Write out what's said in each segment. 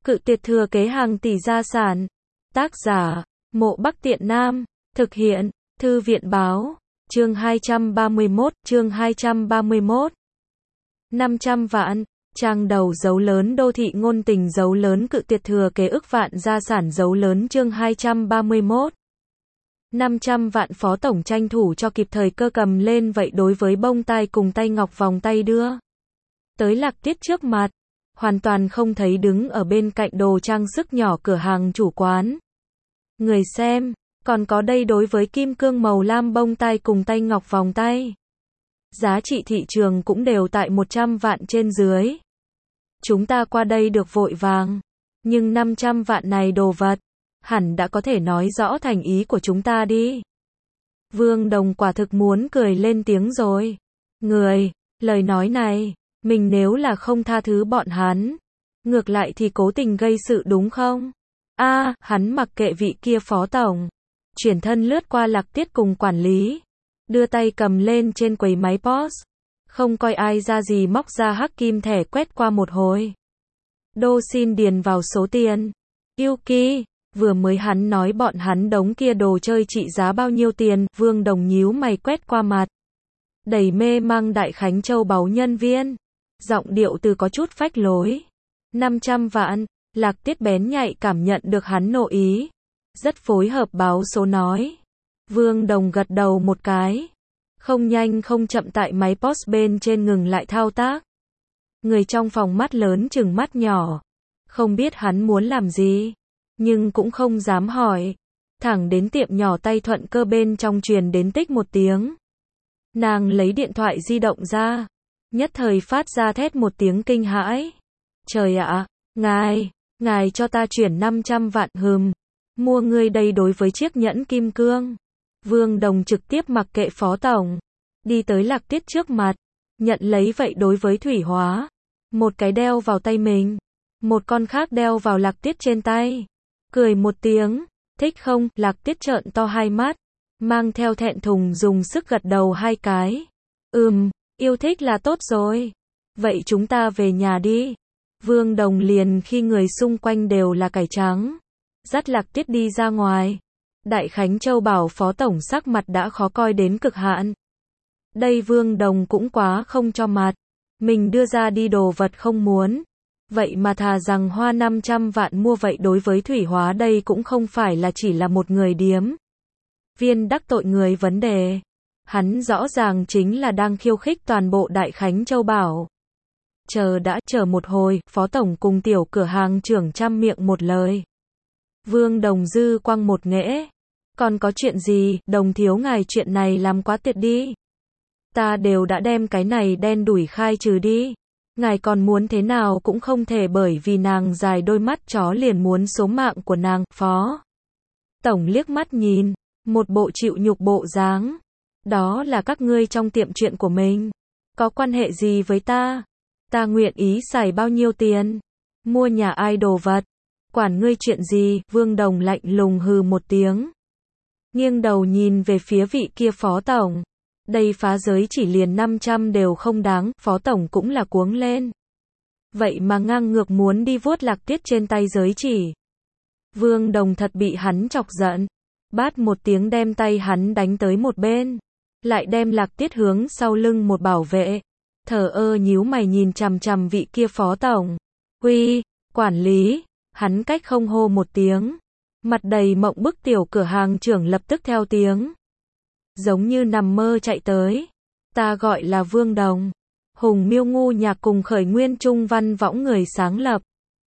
Cự tuyệt thừa kế hàng tỷ gia sản. Tác giả, Mộ Bắc Tiện Nam. Thực hiện, Thư viện báo. Chương 231. 500 vạn. Trang đầu dấu lớn đô thị ngôn tình dấu lớn cự tuyệt thừa kế ức vạn gia sản dấu lớn chương 231. 500 vạn phó tổng tranh thủ cho kịp thời cơ cầm lên vậy đối với bông tai cùng tay ngọc vòng tay đưa tới Lạc Tiết trước mặt, hoàn toàn không thấy đứng ở bên cạnh đồ trang sức nhỏ cửa hàng chủ quán. Người xem, còn có đây đối với kim cương màu lam bông tai cùng tay ngọc vòng tay. Giá trị thị trường cũng đều tại 100 vạn trên dưới. Chúng ta qua đây được vội vàng, nhưng 500 vạn này đồ vật, hẳn đã có thể nói rõ thành ý của chúng ta đi. Vương Đồng quả thực muốn cười lên tiếng rồi. Lời nói này, mình nếu là không tha thứ bọn hắn, ngược lại thì cố tình gây sự đúng không? Hắn mặc kệ vị kia phó tổng, chuyển thân lướt qua Lạc Tiết cùng quản lý, đưa tay cầm lên trên quầy máy POS, không coi ai ra gì móc ra hắc kim thẻ quét qua một hồi. Đô xin điền vào số tiền. Yuki, vừa mới hắn nói bọn hắn đống kia đồ chơi trị giá bao nhiêu tiền, Vương Đồng nhíu mày quét qua mặt. Đầy mê mang Đại Khánh Châu báu nhân viên. Giọng điệu từ có chút phách lối. 500 vạn, Lạc Tiết bén nhạy cảm nhận được hắn nội ý. Rất phối hợp báo số nói. Vương Đồng gật đầu một cái. Không nhanh không chậm tại máy POS bên trên ngừng lại thao tác. Người trong phòng mắt lớn chừng mắt nhỏ. Không biết hắn muốn làm gì, nhưng cũng không dám hỏi. Thẳng đến tiệm nhỏ tay Thuận Cơ bên trong truyền đến tích một tiếng. Nàng lấy điện thoại di động ra, nhất thời phát ra thét một tiếng kinh hãi. Trời ạ, ngài cho ta chuyển 500 vạn mua ngươi đây đối với chiếc nhẫn kim cương. Vương Đồng trực tiếp mặc kệ phó tổng, đi tới Lạc Tiết trước mặt, nhận lấy vậy đối với thủy hóa. Một cái đeo vào tay mình, một con khác đeo vào Lạc Tiết trên tay. Cười một tiếng, thích không? Lạc Tiết trợn to hai mắt, mang theo thẹn thùng dùng sức gật đầu hai cái. Yêu thích là tốt rồi. Vậy chúng ta về nhà đi. Vương Đồng liền khi người xung quanh đều là cải trắng, dắt Lạc Tiết đi ra ngoài. Đại Khánh Châu bảo phó tổng sắc mặt đã khó coi đến cực hạn. Đây Vương Đồng cũng quá không cho mặt. Mình đưa ra đi đồ vật không muốn. Vậy mà thà rằng hoa 500 vạn mua vậy đối với thủy hóa đây cũng không phải là chỉ là một người điếm viên đắc tội người vấn đề. Hắn rõ ràng chính là đang khiêu khích toàn bộ Đại Khánh Châu bảo. Chờ một hồi, phó tổng cùng tiểu cửa hàng trưởng trăm miệng một lời. Vương Đồng dư quăng một nghễ. Còn có chuyện gì, Đồng thiếu ngài chuyện này làm quá tiệt đi. Ta đều đã đem cái này đen đủi khai trừ đi. Ngài còn muốn thế nào cũng không thể bởi vì nàng dài đôi mắt chó liền muốn số mạng của nàng, phó tổng liếc mắt nhìn, một bộ chịu nhục bộ dáng. Đó là các ngươi trong tiệm chuyện của mình. Có quan hệ gì với ta? Ta nguyện ý xài bao nhiêu tiền? Mua nhà ai đồ vật? Quản ngươi chuyện gì? Vương Đồng lạnh lùng hừ một tiếng. Nghiêng đầu nhìn về phía vị kia phó tổng. Đây phá giới chỉ liền 500 đều không đáng, phó tổng cũng là cuống lên. Vậy mà ngang ngược muốn đi vuốt Lạc Tiết trên tay giới chỉ. Vương Đồng thật bị hắn chọc giận. Bát một tiếng đem tay hắn đánh tới một bên. Lại đem Lạc Tiết hướng sau lưng một bảo vệ. Thờ ơ nhíu mày nhìn chằm chằm vị kia phó tổng. Quản lý, hắn cách không hô một tiếng. Mặt đầy mộng bức tiểu cửa hàng trưởng lập tức theo tiếng. Giống như nằm mơ chạy tới. Ta gọi là Vương Đồng. Hùng Miêu ngu nhạc cùng khởi nguyên trung văn võng người sáng lập.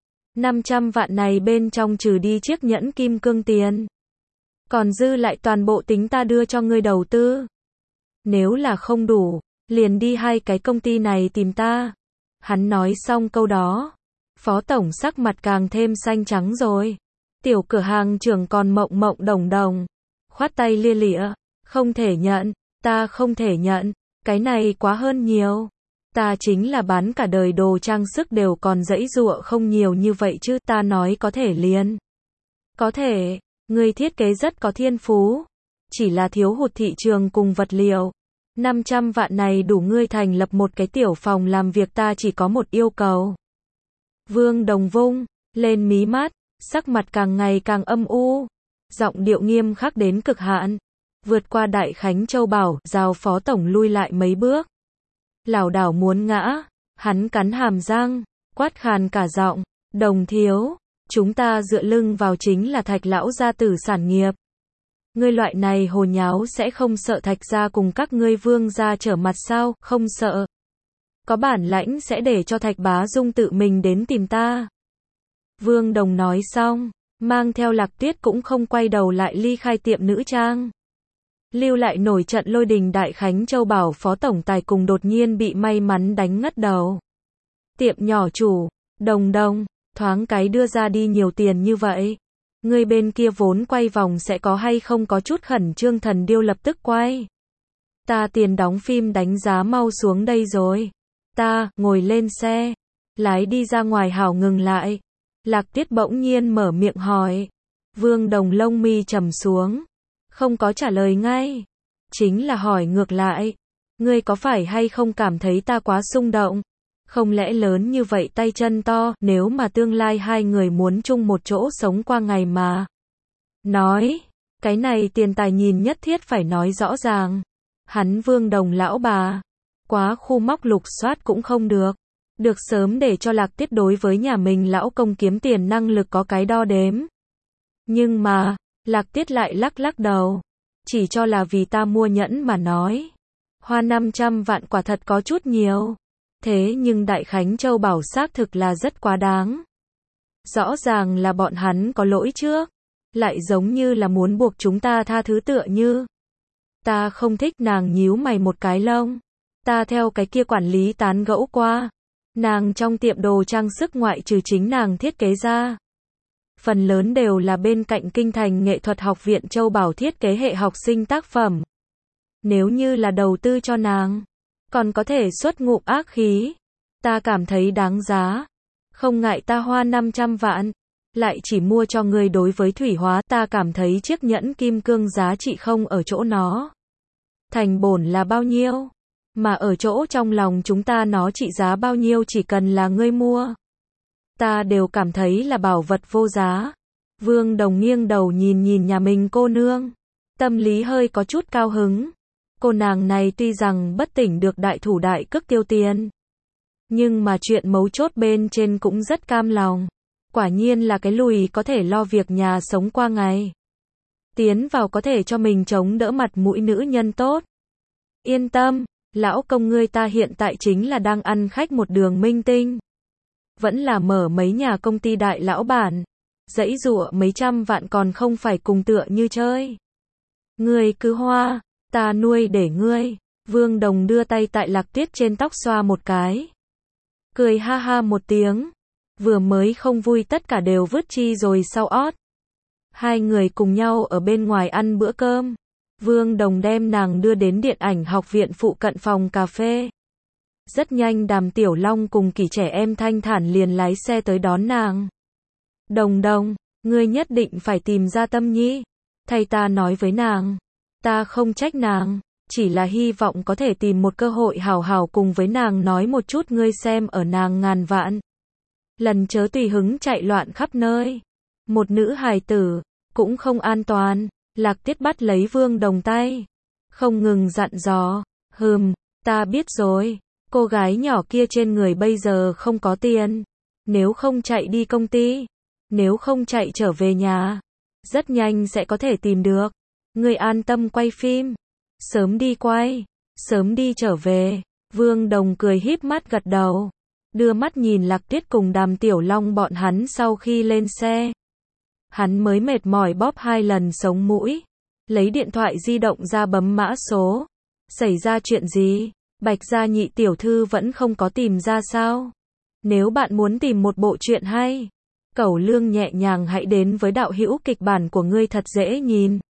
500 vạn này bên trong trừ đi chiếc nhẫn kim cương tiền. Còn dư lại toàn bộ tính ta đưa cho ngươi đầu tư. Nếu là không đủ, liền đi hai cái công ty này tìm ta. Hắn nói xong câu đó. Phó tổng sắc mặt càng thêm xanh trắng rồi. Tiểu cửa hàng trưởng còn mộng đồng đồng. Khoát tay lia lịa. Không thể nhận, ta không thể nhận, cái này quá hơn nhiều. Ta chính là bán cả đời đồ trang sức đều còn giãy giụa không nhiều như vậy chứ, ta nói có thể liền. Có thể, ngươi thiết kế rất có thiên phú, chỉ là thiếu hụt thị trường cùng vật liệu. 500 vạn này đủ ngươi thành lập một cái tiểu phòng làm việc, ta chỉ có một yêu cầu. Vương Đồng vung lên mí mắt, sắc mặt càng ngày càng âm u, giọng điệu nghiêm khắc đến cực hạn. Vượt qua Đại Khánh Châu Bảo, giao phó tổng lui lại mấy bước. Lảo đảo muốn ngã, hắn cắn hàm răng, quát khàn cả giọng, Đồng thiếu, chúng ta dựa lưng vào chính là Thạch lão gia tử sản nghiệp. Ngươi loại này hồ nháo sẽ không sợ Thạch gia cùng các ngươi Vương gia trở mặt sao? Không sợ. Có bản lãnh sẽ để cho Thạch Bá Dung tự mình đến tìm ta. Vương Đồng nói xong, mang theo Lạc Tuyết cũng không quay đầu lại ly khai tiệm nữ trang. Lưu lại nổi trận lôi đình Đại Khánh Châu Bảo phó tổng tài cùng đột nhiên bị may mắn đánh ngất đầu. Tiệm nhỏ chủ, Đồng Đồng, thoáng cái đưa ra đi nhiều tiền như vậy. Người bên kia vốn quay vòng sẽ có hay không có chút khẩn trương Thần Điêu lập tức quay. Ta tiền đóng phim đánh giá mau xuống đây rồi. Ta, ngồi lên xe. Lái đi ra ngoài hảo ngừng lại. Lạc Tuyết bỗng nhiên mở miệng hỏi. Vương Đồng lông mi trầm xuống. Không có trả lời ngay. Chính là hỏi ngược lại. Ngươi có phải hay không cảm thấy ta quá xung động? Không lẽ lớn như vậy tay chân to, nếu mà tương lai hai người muốn chung một chỗ sống qua ngày mà. Nói, cái này tiền tài nhìn nhất thiết phải nói rõ ràng. Hắn Vương Đồng lão bà, quá khu móc lục soát cũng không được. Được sớm để cho Lạc Tuyết đối với nhà mình lão công kiếm tiền năng lực có cái đo đếm. Nhưng mà, Lạc Tuyết lại lắc lắc đầu. Chỉ cho là vì ta mua nhẫn mà nói. Hoa 500 vạn quả thật có chút nhiều. Thế nhưng Đại Khánh Châu Bảo xác thực là rất quá đáng. Rõ ràng là bọn hắn có lỗi trước. Lại giống như là muốn buộc chúng ta tha thứ tựa như. Ta không thích nàng nhíu mày một cái lông. Ta theo cái kia quản lý tán gẫu qua. Nàng trong tiệm đồ trang sức ngoại trừ chính nàng thiết kế ra. Phần lớn đều là bên cạnh Kinh Thành Nghệ thuật học viện Châu Bảo thiết kế hệ học sinh tác phẩm. Nếu như là đầu tư cho nàng, còn có thể xuất ngụm ác khí. Ta cảm thấy đáng giá. Không ngại ta hoa 500 vạn. Lại chỉ mua cho người đối với thủy hóa. Ta cảm thấy chiếc nhẫn kim cương giá trị không ở chỗ nó. Thành bổn là bao nhiêu? Mà ở chỗ trong lòng chúng ta nó trị giá bao nhiêu chỉ cần là ngươi mua. Ta đều cảm thấy là bảo vật vô giá. Vương Đồng nghiêng đầu nhìn nhìn nhà mình cô nương. Tâm lý hơi có chút cao hứng. Cô nàng này tuy rằng bất tỉnh được đại thủ đại cước tiêu tiền. Nhưng mà chuyện mấu chốt bên trên cũng rất cam lòng. Quả nhiên là cái lùi có thể lo việc nhà sống qua ngày. Tiến vào có thể cho mình chống đỡ mặt mũi nữ nhân tốt. Yên tâm, lão công ngươi ta hiện tại chính là đang ăn khách một đường minh tinh. Vẫn là mở mấy nhà công ty đại lão bản. Dãy dụa mấy trăm vạn còn không phải cùng tựa như chơi. Ngươi cứ hoa, ta nuôi để ngươi. Vương Đồng đưa tay tại Lạc Tuyết trên tóc xoa một cái. Cười ha ha một tiếng. Vừa mới không vui tất cả đều vứt chi rồi sau ót. Hai người cùng nhau ở bên ngoài ăn bữa cơm. Vương Đồng đem nàng đưa đến điện ảnh học viện phụ cận phòng cà phê. Rất nhanh Đàm Tiểu Long cùng Kỳ trẻ em thanh thản liền lái xe tới đón nàng. Đồng Đồng, ngươi nhất định phải tìm ra Tâm Nhi. Thầy ta nói với nàng. Ta không trách nàng, chỉ là hy vọng có thể tìm một cơ hội hảo hảo cùng với nàng nói một chút ngươi xem ở nàng ngàn vạn. Lần chớ tùy hứng chạy loạn khắp nơi. Một nữ hài tử, cũng không an toàn. Lạc Tuyết bắt lấy Vương Đồng tay. Không ngừng dặn dò. Ta biết rồi. Cô gái nhỏ kia trên người bây giờ không có tiền. Nếu không chạy đi công ty. Nếu không chạy trở về nhà. Rất nhanh sẽ có thể tìm được. Ngươi an tâm quay phim. Sớm đi quay. Sớm đi trở về. Vương Đồng cười híp mắt gật đầu. Đưa mắt nhìn Lạc Tuyết cùng Đàm Tiểu Long bọn hắn sau khi lên xe. Hắn mới mệt mỏi bóp 2 lần sống mũi. Lấy điện thoại di động ra bấm mã số. Xảy ra chuyện gì? Bạch gia nhị tiểu thư vẫn không có tìm ra sao? Nếu bạn muốn tìm một bộ truyện hay, Cẩu Lương nhẹ nhàng hãy đến với đạo hữu kịch bản của ngươi thật dễ nhìn.